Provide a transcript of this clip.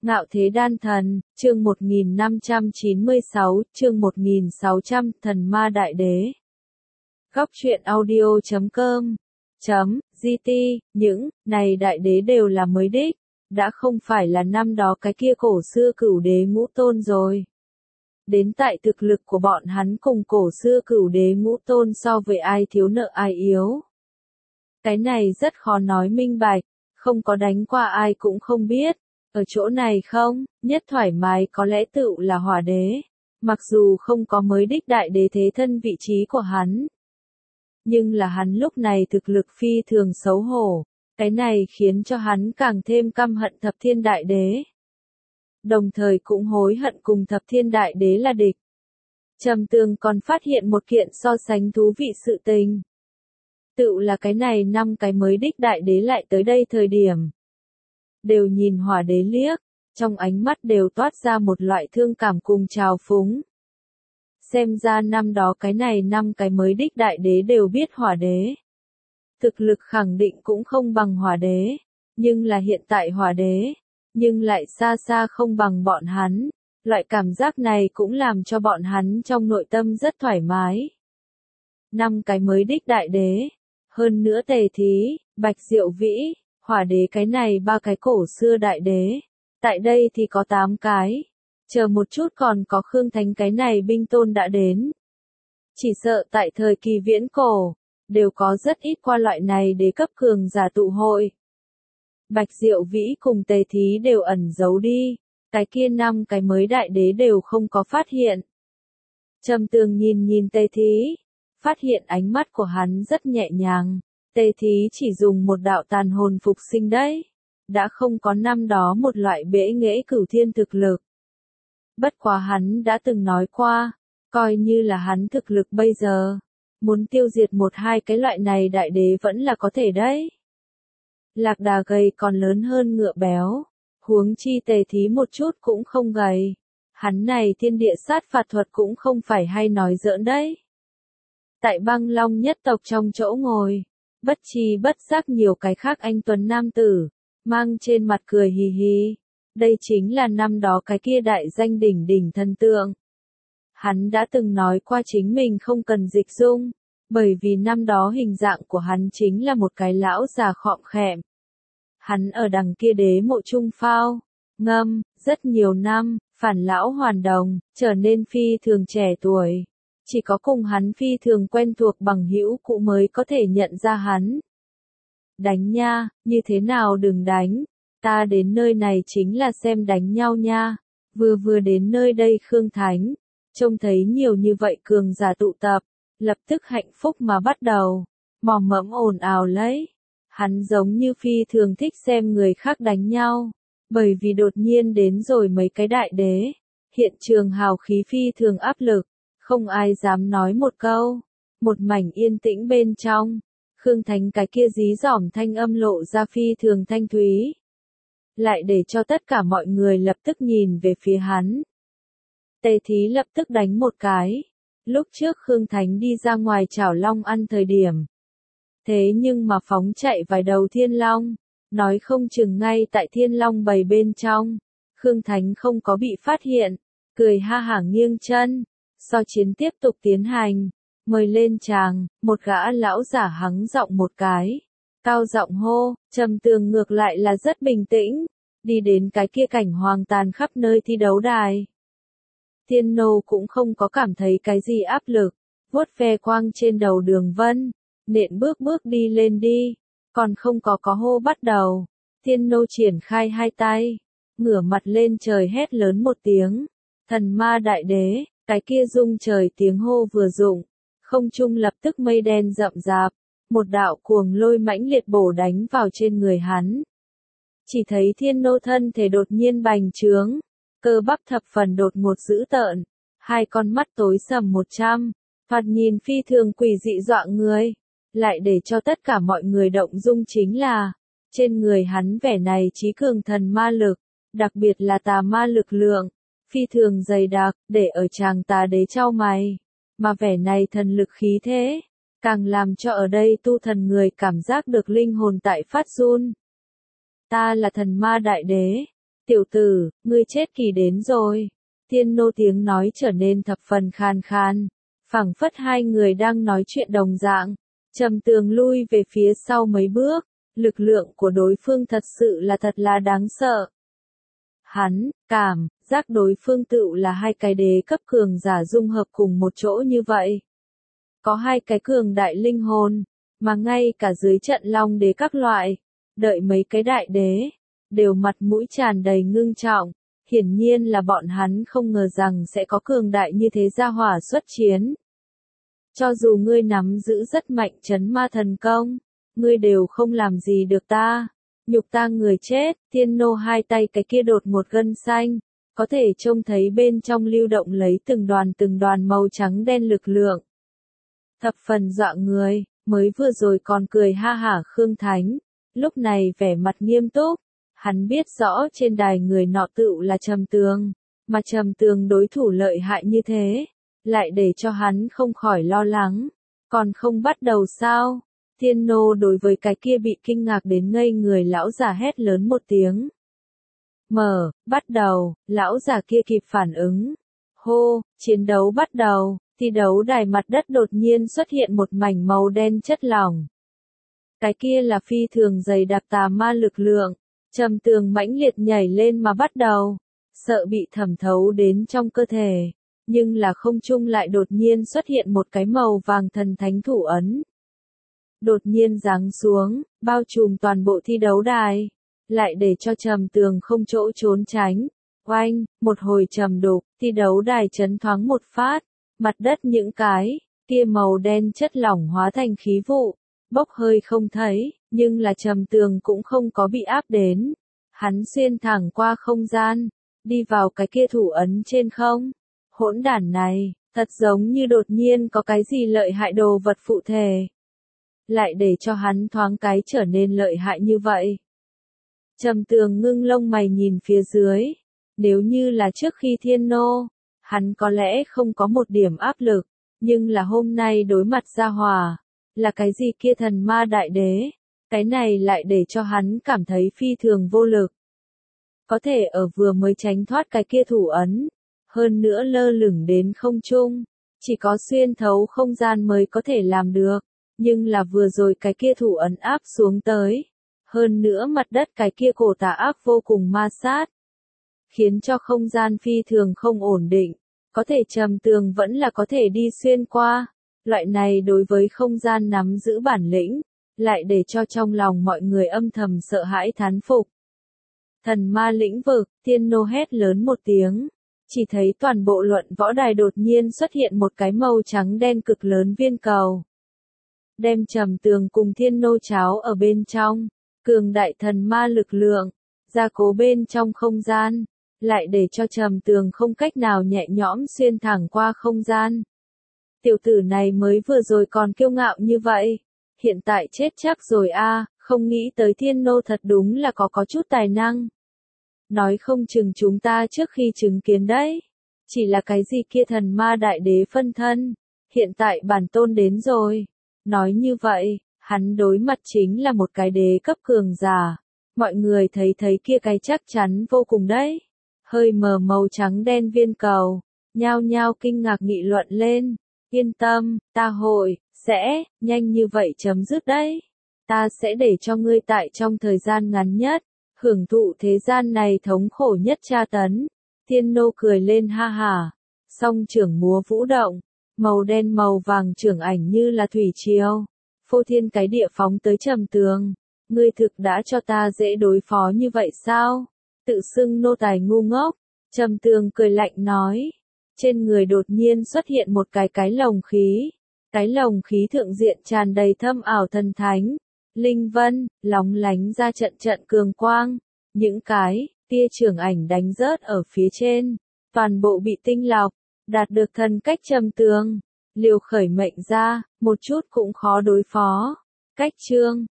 Ngạo Thế Đan Thần, chương 1596, chương 1600, Thần Ma Đại Đế. Góc truyện audio.com .gt, những này đại đế đều là mới đích, đã không phải là năm đó cái kia cổ xưa cửu đế ngũ tôn rồi. Đến tại thực lực của bọn hắn cùng cổ xưa cửu đế ngũ tôn so với ai thiếu nợ ai yếu. Cái này rất khó nói minh bạch, không có đánh qua ai cũng không biết. Ở chỗ này không, nhất thoải mái có lẽ tựu là hỏa đế, mặc dù không có mới đích đại đế thế thân vị trí của hắn. Nhưng là hắn lúc này thực lực phi thường xấu hổ, cái này khiến cho hắn càng thêm căm hận thập thiên đại đế. Đồng thời cũng hối hận cùng thập thiên đại đế là địch. Trầm Tường còn phát hiện một kiện so sánh thú vị sự tình. Tựu là cái này năm cái mới đích đại đế lại tới đây thời điểm. Đều nhìn hỏa đế liếc, trong ánh mắt đều toát ra một loại thương cảm cùng trào phúng. Xem ra năm đó cái này năm cái mới đích đại đế đều biết hỏa đế. Thực lực khẳng định cũng không bằng hỏa đế, nhưng là hiện tại hỏa đế, nhưng lại xa xa không bằng bọn hắn. Loại cảm giác này cũng làm cho bọn hắn trong nội tâm rất thoải mái. Năm cái mới đích đại đế, hơn nữa Tề Thí, Bạch Diệu Vĩ, hỏa đế cái này ba cái cổ xưa đại đế, tại đây thì có 8 cái, chờ một chút còn có Khương Thánh cái này binh tôn đã đến. Chỉ sợ tại thời kỳ viễn cổ, đều có rất ít qua loại này để cấp cường giả tụ hội. Bạch Diệu Vĩ cùng Tề Thí đều ẩn giấu đi, cái kia năm cái mới đại đế đều không có phát hiện. Trầm Tường nhìn Tề Thí, phát hiện ánh mắt của hắn rất nhẹ nhàng. Tề Thí chỉ dùng một đạo tàn hồn phục sinh đấy, đã không có năm đó một loại bẽ nghễ cửu thiên thực lực. Bất quá hắn đã từng nói qua, coi như là hắn thực lực bây giờ, muốn tiêu diệt một hai cái loại này đại đế vẫn là có thể đấy. Lạc Đà gầy còn lớn hơn ngựa béo, huống chi Tề Thí một chút cũng không gầy, hắn này thiên địa sát phạt thuật cũng không phải hay nói giỡn đấy. Tại Băng Long nhất tộc trong chỗ ngồi, bất chi bất giác nhiều cái khác anh tuấn nam tử, mang trên mặt cười hì hì. Đây chính là năm đó cái kia đại danh đỉnh đỉnh thần tượng. Hắn đã từng nói qua chính mình không cần dịch dung, bởi vì năm đó hình dạng của hắn chính là một cái lão già khọm khẹm. Hắn ở đằng kia đế mộ trung phao, ngâm, rất nhiều năm, phản lão hoàn đồng, trở nên phi thường trẻ tuổi. Chỉ có cùng hắn phi thường quen thuộc bằng hữu cũ mới có thể nhận ra hắn. Đánh nha, như thế nào đừng đánh, ta đến nơi này chính là xem đánh nhau nha. Vừa đến nơi đây Khương Thánh, trông thấy nhiều như vậy cường giả tụ tập, lập tức hạnh phúc mà bắt đầu, mòm mẫm ồn ào lấy. Hắn giống như phi thường thích xem người khác đánh nhau, bởi vì đột nhiên đến rồi mấy cái đại đế, hiện trường hào khí phi thường áp lực. Không ai dám nói một câu, một mảnh yên tĩnh bên trong, Khương Thánh cái kia dí dỏm thanh âm lộ ra phi thường thanh thúy. Lại để cho tất cả mọi người lập tức nhìn về phía hắn. Tề Thí lập tức đánh một cái, lúc trước Khương Thánh đi ra ngoài chảo long ăn thời điểm. Thế nhưng mà phóng chạy vài đầu thiên long, nói không chừng ngay tại thiên long bầy bên trong, Khương Thánh không có bị phát hiện, cười ha hả nghiêng chân. So chiến tiếp tục tiến hành, mời lên tràng, một gã lão giả hắng giọng một cái, cao giọng hô. Trầm Tường ngược lại là rất bình tĩnh, đi đến cái kia cảnh hoang tàn khắp nơi thi đấu đài. Thiên Nô cũng không có cảm thấy cái gì áp lực, vuốt ve quang trên đầu Đường Vân, nện bước đi lên đi, còn không có hô bắt đầu. Thiên Nô triển khai hai tay, ngửa mặt lên trời hét lớn một tiếng, thần ma đại đế. Cái kia rung trời tiếng hô vừa dụng, không trung lập tức mây đen rậm rạp, một đạo cuồng lôi mãnh liệt bổ đánh vào trên người hắn. Chỉ thấy Thiên Nô thân thể đột nhiên bành trướng, cơ bắp thập phần đột ngột dữ tợn, hai con mắt tối sầm 100, thoạt nhìn phi thường quỷ dị dọa người, lại để cho tất cả mọi người động dung chính là, trên người hắn vẻ này trí cường thần ma lực, đặc biệt là tà ma lực lượng. Phi thường dày đặc, để ở chàng tà đế chau mày, mà vẻ này thần lực khí thế, càng làm cho ở đây tu thần người cảm giác được linh hồn tại phát run. Ta là thần ma đại đế, Tiểu tử, ngươi chết kỳ đến rồi. Thiên nô tiếng nói trở nên thập phần khan khan, phảng phất hai người đang nói chuyện đồng dạng. Trầm Tường lui về phía sau mấy bước, lực lượng của đối phương thật sự là thật là đáng sợ. Hắn, cảm giác đối phương tựu là hai cái đế cấp cường giả dung hợp cùng một chỗ như vậy. Có hai cái cường đại linh hồn, mà ngay cả dưới trận long đế các loại, đợi mấy cái đại đế, đều mặt mũi tràn đầy ngưng trọng. Hiển nhiên là bọn hắn không ngờ rằng sẽ có cường đại như thế gia hỏa xuất chiến. Cho dù ngươi nắm giữ rất mạnh chấn ma thần công, ngươi đều không làm gì được ta. Nhục ta người chết, Thiên nô hai tay cái kia đột một gân xanh, có thể trông thấy bên trong lưu động lấy từng đoàn màu trắng đen lực lượng. Thập phần dọa người, mới vừa rồi còn cười ha hả Khương Thánh, lúc này vẻ mặt nghiêm túc. Hắn biết rõ trên đài người nọ tựu là Trầm Tường, mà Trầm Tường đối thủ lợi hại như thế, lại để cho hắn không khỏi lo lắng. Còn không bắt đầu sao? Thiên nô đối với cái kia bị kinh ngạc đến ngây người lão già hét lớn một tiếng. Bắt đầu, lão già kia kịp phản ứng. Hô, chiến đấu bắt đầu, thi đấu đài mặt đất đột nhiên xuất hiện một mảnh màu đen chất lỏng. Cái kia là phi thường dày đặc tà ma lực lượng. Trầm Tường mãnh liệt nhảy lên mà bắt đầu, sợ bị thẩm thấu đến trong cơ thể, nhưng là không trung lại đột nhiên xuất hiện một cái màu vàng thần thánh thủ ấn. Đột nhiên giáng xuống, bao trùm toàn bộ thi đấu đài, lại để cho Trầm Tường không chỗ trốn tránh. Oanh, một hồi trầm đục, thi đấu đài chấn thoáng một phát, mặt đất những cái kia màu đen chất lỏng hóa thành khí vụ, bốc hơi không thấy, nhưng là Trầm Tường cũng không có bị áp đến. Hắn xuyên thẳng qua không gian, đi vào cái kia thủ ấn trên không. Hỗn đản này, thật giống như đột nhiên có cái gì lợi hại đồ vật phụ thể. Lại để cho hắn thoáng cái trở nên lợi hại như vậy. Trầm Tường ngưng lông mày nhìn phía dưới. Nếu như là trước khi Thiên nô, hắn có lẽ không có một điểm áp lực, nhưng là hôm nay đối mặt gia hòa, là cái gì kia thần ma đại đế, cái này lại để cho hắn cảm thấy phi thường vô lực. Có thể ở vừa mới tránh thoát cái kia thủ ấn, hơn nữa lơ lửng đến không trung, chỉ có xuyên thấu không gian mới có thể làm được, nhưng là vừa rồi cái kia thủ ấn áp xuống tới, hơn nữa mặt đất cái kia cổ tà áp vô cùng ma sát, khiến cho không gian phi thường không ổn định, có thể Trầm Tường vẫn là có thể đi xuyên qua. Loại này đối với không gian nắm giữ bản lĩnh, lại để cho trong lòng mọi người âm thầm sợ hãi thán phục. Thần ma lĩnh vực, Thiên nô hét lớn một tiếng, chỉ thấy toàn bộ luận võ đài đột nhiên xuất hiện một cái màu trắng đen cực lớn viên cầu. Đem Trầm Tường cùng Thiên nô cháo ở bên trong, cường đại thần ma lực lượng, gia cố bên trong không gian, lại để cho Trầm Tường không cách nào nhẹ nhõm xuyên thẳng qua không gian. Tiểu tử này mới vừa rồi còn kiêu ngạo như vậy, hiện tại chết chắc rồi a, không nghĩ tới Thiên nô thật đúng là có chút tài năng. Nói không chừng chúng ta trước khi chứng kiến đấy, chỉ là cái gì kia thần ma đại đế phân thân, hiện tại bản tôn đến rồi. Nói như vậy, hắn đối mặt chính là một cái đế cấp cường giả, mọi người thấy kia cái chắc chắn vô cùng đấy. Hơi mờ màu trắng đen viên cầu, nhao nhao kinh ngạc nghị luận lên. Yên tâm, ta hội, sẽ, nhanh như vậy chấm dứt đấy. Ta sẽ để cho ngươi tại trong thời gian ngắn nhất, hưởng thụ thế gian này thống khổ nhất tra tấn. Thiên nô cười lên ha hả, song trưởng múa vũ động, màu đen màu vàng trưởng ảnh như là thủy triều, phô thiên cái địa phóng tới Trầm Tường. Ngươi thực đã cho ta dễ đối phó như vậy sao? Tự xưng nô tài ngu ngốc. Trầm Tường cười lạnh nói. Trên người đột nhiên xuất hiện một cái lồng khí. Cái lồng khí thượng diện tràn đầy thâm ảo thần thánh. Linh vân, lóng lánh ra trận cường quang. Những cái tia trưởng ảnh đánh rớt ở phía trên. Toàn bộ bị tinh lọc. Đạt được thần cách Trầm Tường. Liều khởi mệnh ra, một chút cũng khó đối phó. Cách chương